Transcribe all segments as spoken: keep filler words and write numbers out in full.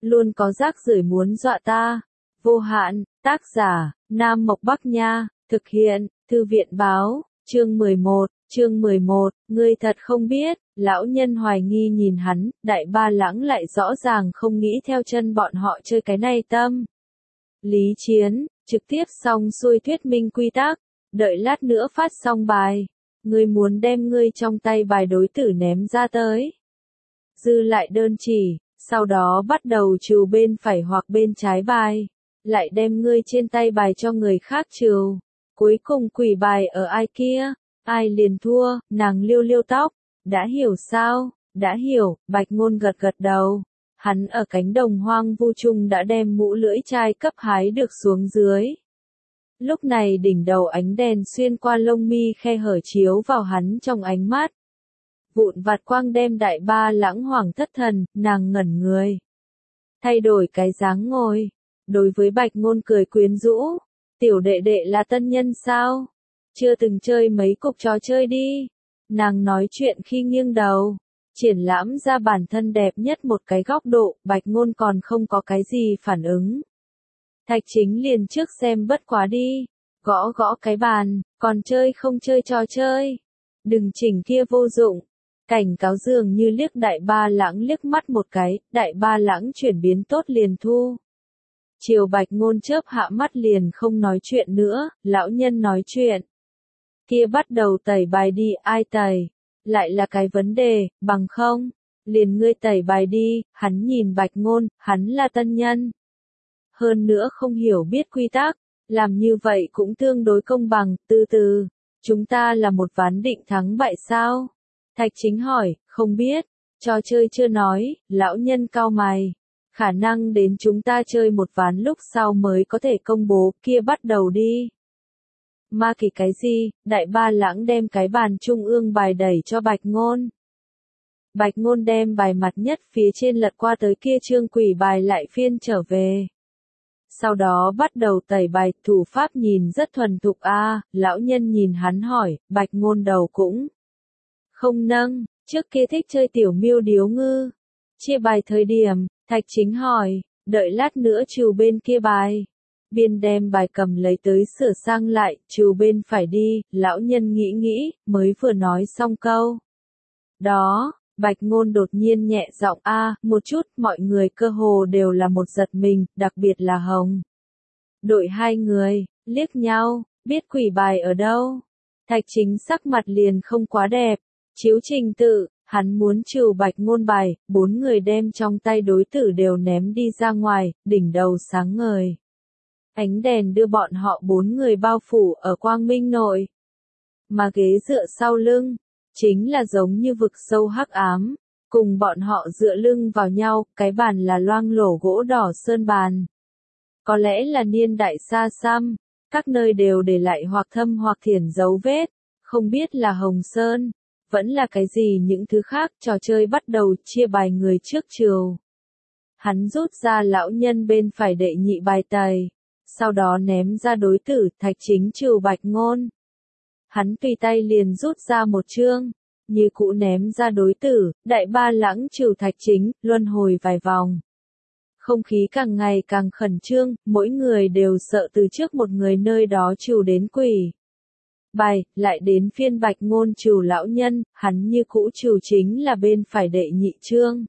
luôn có rác rưởi muốn dọa ta. Vô hạn, tác giả, Nam Mộc Bắc Nha, thực hiện, Thư viện báo, chương mười một, chương mười một, ngươi thật không biết, lão nhân hoài nghi nhìn hắn, Đại Ba Lãng lại rõ ràng không nghĩ theo chân bọn họ chơi cái này tâm. Lý Chiến, trực tiếp xong xuôi thuyết minh quy tắc, đợi lát nữa phát xong bài, ngươi muốn đem ngươi trong tay bài đối tử ném ra tới. Dư lại đơn chỉ, sau đó bắt đầu trừ bên phải hoặc bên trái bài, lại đem ngươi trên tay bài cho người khác trừ. Cuối cùng quỷ bài ở ai kia, ai liền thua, nàng liêu liêu tóc, đã hiểu sao, đã hiểu, Bạch Ngôn gật gật đầu. Hắn ở cánh đồng hoang vu trung đã đem mũ lưỡi chai cấp hái được xuống dưới. Lúc này đỉnh đầu ánh đèn xuyên qua lông mi khe hở chiếu vào hắn trong ánh mắt. Vụn vặt quang đem Đại Ba Lãng hoảng thất thần, nàng ngẩn người. Thay đổi cái dáng ngồi. Đối với Bạch Ngôn cười quyến rũ. Tiểu đệ đệ là tân nhân sao? Chưa từng chơi mấy cục trò chơi đi. Nàng nói chuyện khi nghiêng đầu. Triển lãm ra bản thân đẹp nhất một cái góc độ, Bạch Ngôn còn không có cái gì phản ứng. Thạch Chính liền trước xem bất quá đi. Gõ gõ cái bàn, còn chơi không chơi trò chơi. Đừng chỉnh kia vô dụng. Cảnh cáo dường như liếc Đại Ba Lãng liếc mắt một cái, Đại Ba Lãng chuyển biến tốt liền thu. Chiều Bạch Ngôn chớp hạ mắt liền không nói chuyện nữa, lão nhân nói chuyện. Kia bắt đầu tẩy bài đi, ai tẩy? Lại là cái vấn đề, bằng không? Liền ngươi tẩy bài đi, hắn nhìn Bạch Ngôn, hắn là tân nhân. Hơn nữa không hiểu biết quy tắc, làm như vậy cũng tương đối công bằng, từ từ. Chúng ta là một ván định thắng bại sao? Thạch Chính hỏi, không biết, trò chơi chưa nói, lão nhân cau mày. Khả năng đến chúng ta chơi một ván lúc sau mới có thể công bố, kia bắt đầu đi. Ma kỳ cái gì? Đại Ba Lãng đem cái bàn trung ương bài đẩy cho Bạch Ngôn. Bạch Ngôn đem bài mặt nhất phía trên lật qua tới kia trương quỷ bài lại phiên trở về. Sau đó bắt đầu tẩy bài, thủ pháp nhìn rất thuần thục a. À, lão nhân nhìn hắn hỏi, Bạch Ngôn đầu cũng không nâng, trước kia thích chơi tiểu miêu điếu ngư. Chia bài thời điểm, Thạch Chính hỏi, đợi lát nữa trừ bên kia bài. Biên đem bài cầm lấy tới sửa sang lại, trừ bên phải đi, lão nhân nghĩ nghĩ, mới vừa nói xong câu. Đó, Bạch Ngôn đột nhiên nhẹ giọng a, một chút, mọi người cơ hồ đều là một giật mình, đặc biệt là Hồng. Đội hai người, liếc nhau, biết quỷ bài ở đâu. Thạch Chính sắc mặt liền không quá đẹp, chiếu trình tự. Hắn muốn trừ Bạch Ngôn bài, bốn người đem trong tay đối tử đều ném đi ra ngoài, đỉnh đầu sáng ngời. Ánh đèn đưa bọn họ bốn người bao phủ ở quang minh nội. Mà ghế dựa sau lưng, chính là giống như vực sâu hắc ám, cùng bọn họ dựa lưng vào nhau, cái bàn là loang lổ gỗ đỏ sơn bàn. Có lẽ là niên đại xa xăm, các nơi đều để lại hoặc thâm hoặc thiển dấu vết, không biết là hồng sơn. Vẫn là cái gì những thứ khác, trò chơi bắt đầu chia bài người trước chiều. Hắn rút ra lão nhân bên phải đệ nhị bài tẩy, sau đó ném ra đối tử, Thạch Chính trừ Bạch Ngôn. Hắn tùy tay liền rút ra một chương, như cũ ném ra đối tử, Đại Ba Lãng trừ Thạch Chính, luân hồi vài vòng. Không khí càng ngày càng khẩn trương, mỗi người đều sợ từ trước một người nơi đó trừ đến quỷ. Bài, lại đến phiên Bạch Ngôn trừ lão nhân, hắn như cũ trừ chính là bên phải đệ nhị chương.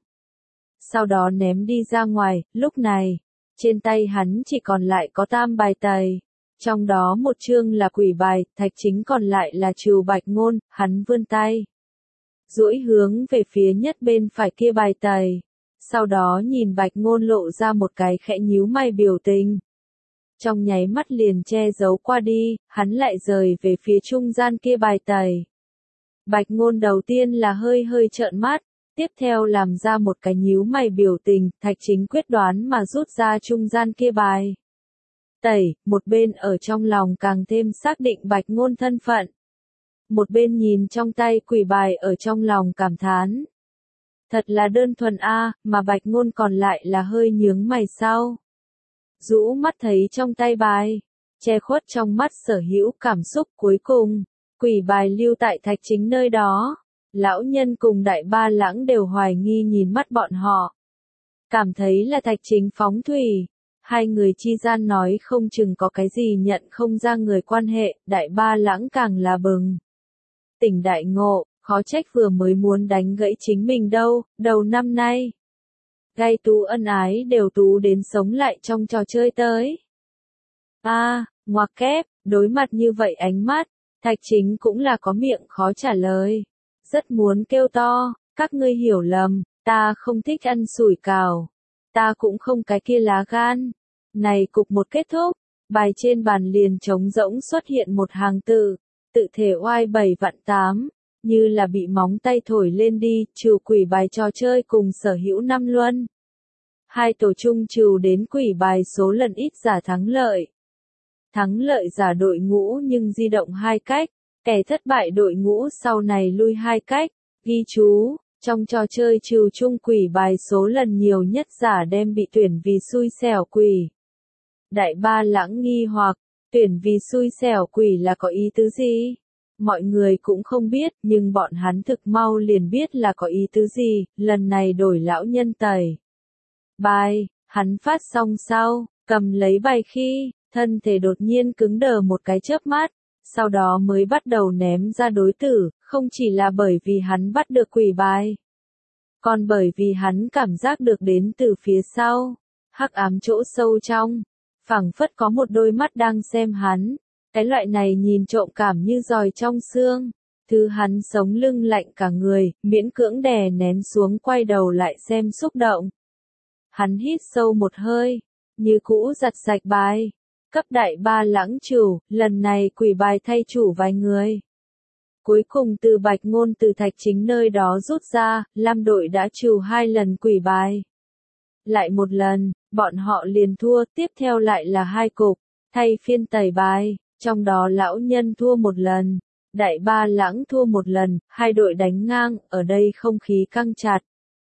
Sau đó ném đi ra ngoài, lúc này, trên tay hắn chỉ còn lại có tam bài tẩy. Trong đó một chương là quỷ bài, Thạch Chính còn lại là trừ Bạch Ngôn, hắn vươn tay. Duỗi hướng về phía nhất bên phải kia bài tẩy. Sau đó nhìn Bạch Ngôn lộ ra một cái khẽ nhíu mày biểu tình. Trong nháy mắt liền che giấu qua đi, hắn lại rời về phía trung gian kia bài tẩy. Bạch Ngôn đầu tiên là hơi hơi trợn mắt, tiếp theo làm ra một cái nhíu mày biểu tình, Thạch Chính quyết đoán mà rút ra trung gian kia bài tẩy, một bên ở trong lòng càng thêm xác định Bạch Ngôn thân phận. Một bên nhìn trong tay quỷ bài ở trong lòng cảm thán. Thật là đơn thuần a, mà Bạch Ngôn còn lại là hơi nhướng mày sau. Rũ mắt thấy trong tay bài, che khuất trong mắt sở hữu cảm xúc cuối cùng, quỷ bài lưu tại Thạch Chính nơi đó. Lão nhân cùng Đại Ba Lãng đều hoài nghi nhìn mắt bọn họ. cảm thấy là Thạch Chính phóng thủy. Hai người chi gian nói không chừng có cái gì nhận không ra người quan hệ, Đại Ba Lãng càng là bừng. Tỉnh đại ngộ, khó trách vừa mới muốn đánh gãy chính mình đâu, đầu năm nay. Gai tú ân ái đều tú đến sống lại trong trò chơi tới. A, à, ngoặc kép, đối mặt như vậy ánh mắt, Thạch Chính cũng là có miệng khó trả lời. Rất muốn kêu to, các ngươi hiểu lầm, ta không thích ăn sủi cảo. Ta cũng không cái kia lá gan. Này cục một kết thúc, bài trên bàn liền trống rỗng xuất hiện một hàng tự, tự thể oai bảy vạn tám, như là bị móng tay thổi lên đi, trừ quỷ bài trò chơi cùng sở hữu năm luân. Hai tổ chung trừ đến quỷ bài số lần ít giả thắng lợi. Thắng lợi giả đội ngũ nhưng di động hai cách, kẻ thất bại đội ngũ sau này lui hai cách, ghi chú. Trong trò chơi trừ chung quỷ bài số lần nhiều nhất giả đem bị tuyển vì xui xẻo quỷ. Đại Ba Lãng nghi hoặc, tuyển vì xui xẻo quỷ là có ý tứ gì? Mọi người cũng không biết, nhưng bọn hắn thực mau liền biết là có ý tứ gì, lần này đổi lão nhân tẩy. Bài, hắn phát xong sau, cầm lấy bài khi, thân thể đột nhiên cứng đờ một cái chớp mắt, sau đó mới bắt đầu ném ra đối tử, không chỉ là bởi vì hắn bắt được quỷ bài, còn bởi vì hắn cảm giác được đến từ phía sau, hắc ám chỗ sâu trong, phảng phất có một đôi mắt đang xem hắn, cái loại này nhìn trộm cảm như giòi trong xương, thứ hắn sống lưng lạnh cả người, miễn cưỡng đè nén xuống quay đầu lại xem xúc động. Hắn hít sâu một hơi, như cũ giặt sạch bài, cấp Đại Ba Lãng chủ, lần này quỷ bài thay chủ vài người. Cuối cùng từ Bạch Ngôn từ Thạch Chính nơi đó rút ra, Lam đội đã trừ hai lần quỷ bài. Lại một lần, bọn họ liền thua, tiếp theo lại là hai cục, thay phiên tẩy bài, trong đó lão nhân thua một lần, Đại Ba Lãng thua một lần, hai đội đánh ngang, ở đây không khí căng chặt.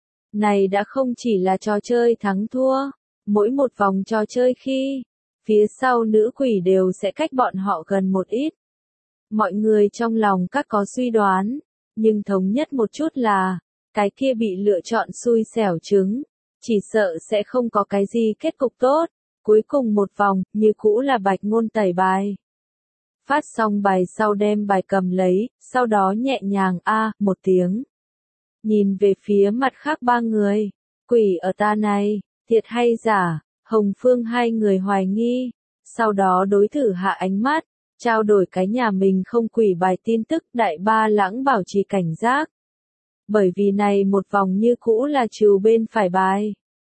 Này đã không chỉ là trò chơi thắng thua, mỗi một vòng trò chơi khi, phía sau nữ quỷ đều sẽ cách bọn họ gần một ít. Mọi người trong lòng các có suy đoán, nhưng thống nhất một chút là, cái kia bị lựa chọn xui xẻo trứng, chỉ sợ sẽ không có cái gì kết cục tốt. Cuối cùng một vòng, như cũ là Bạch Ngôn tẩy bài. Phát xong bài sau đem bài cầm lấy, sau đó nhẹ nhàng a một tiếng. Nhìn về phía mặt khác ba người, quỷ ở ta này, thiệt hay giả, Hồng Phương hai người hoài nghi, sau đó đối thử hạ ánh mắt, trao đổi cái nhà mình không quỷ bài tin tức. Đại Ba Lãng bảo trì cảnh giác. Bởi vì này một vòng như cũ là trừ bên phải bài.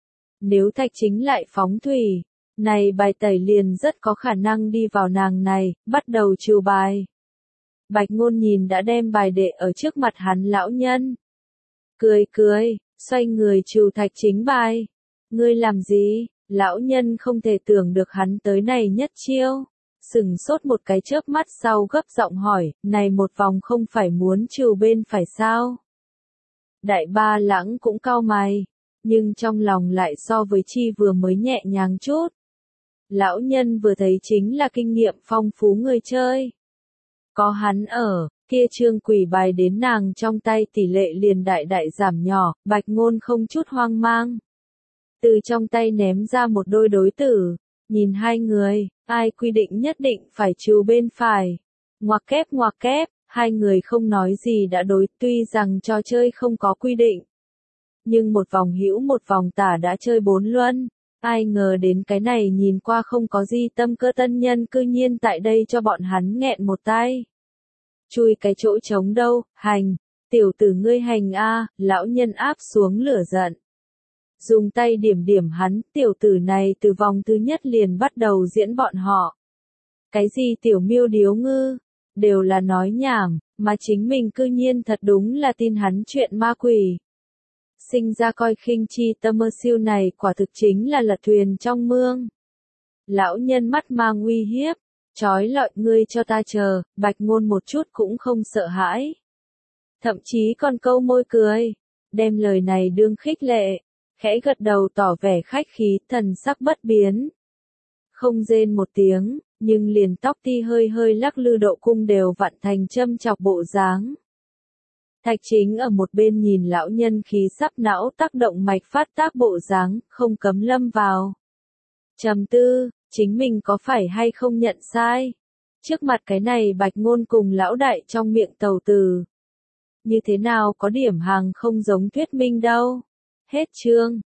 Nếu Thạch Chính lại phóng thủy, này bài tẩy liền rất có khả năng đi vào nàng này, bắt đầu trừ bài. Bạch Ngôn nhìn đã đem bài đệ ở trước mặt hắn lão nhân. Cười cười, xoay người trừ Thạch Chính bài. Ngươi làm gì? Lão nhân không thể tưởng được hắn tới này nhất chiêu. Sừng sốt một cái chớp mắt sau gấp giọng hỏi, này một vòng không phải muốn trừ bên phải sao? Đại Ba Lãng cũng cau mày, nhưng trong lòng lại so với chi vừa mới nhẹ nhàng chút. Lão nhân vừa thấy chính là kinh nghiệm phong phú người chơi. Có hắn ở, kia trương quỷ bài đến nàng trong tay tỷ lệ liền đại đại giảm nhỏ, Bạch Ngôn không chút hoang mang. Từ trong tay ném ra một đôi đối tử, nhìn hai người, ai quy định nhất định phải trừ bên phải. Ngoặc kép ngoặc kép, hai người không nói gì đã đối, tuy rằng trò chơi không có quy định. Nhưng một vòng hữu một vòng tả đã chơi bốn luân, ai ngờ đến cái này nhìn qua không có gì tâm cơ tân nhân cư nhiên tại đây cho bọn hắn nghẹn một tay. Chui cái chỗ trống đâu, hành, tiểu tử ngươi hành a, lão nhân áp xuống lửa giận. Dùng tay điểm điểm hắn, tiểu tử này từ vòng thứ nhất liền bắt đầu diễn bọn họ. Cái gì tiểu miêu điếu ngư, đều là nói nhảm, mà chính mình cư nhiên thật đúng là tin hắn chuyện ma quỷ. Sinh ra coi khinh chi tâm mơ siêu này quả thực chính là lật thuyền trong mương. Lão nhân mắt mang uy hiếp, trói lọi ngươi cho ta chờ, Bạch Ngôn một chút cũng không sợ hãi. Thậm chí còn câu môi cười, đem lời này đương khích lệ, khẽ gật đầu tỏ vẻ khách khí, thần sắc bất biến. Không rên một tiếng, nhưng liền tóc ti hơi hơi lắc lư độ cung đều vặn thành châm chọc bộ dáng. Thạch Chính ở một bên nhìn lão nhân khí sắp não tác động mạch phát tác bộ dáng, không cấm lâm vào. Trầm tư, chính mình có phải hay không nhận sai? Trước mặt cái này Bạch Ngôn cùng lão đại trong miệng tàu từ. Như thế nào có điểm hàng không giống thuyết minh đâu. Hết chương.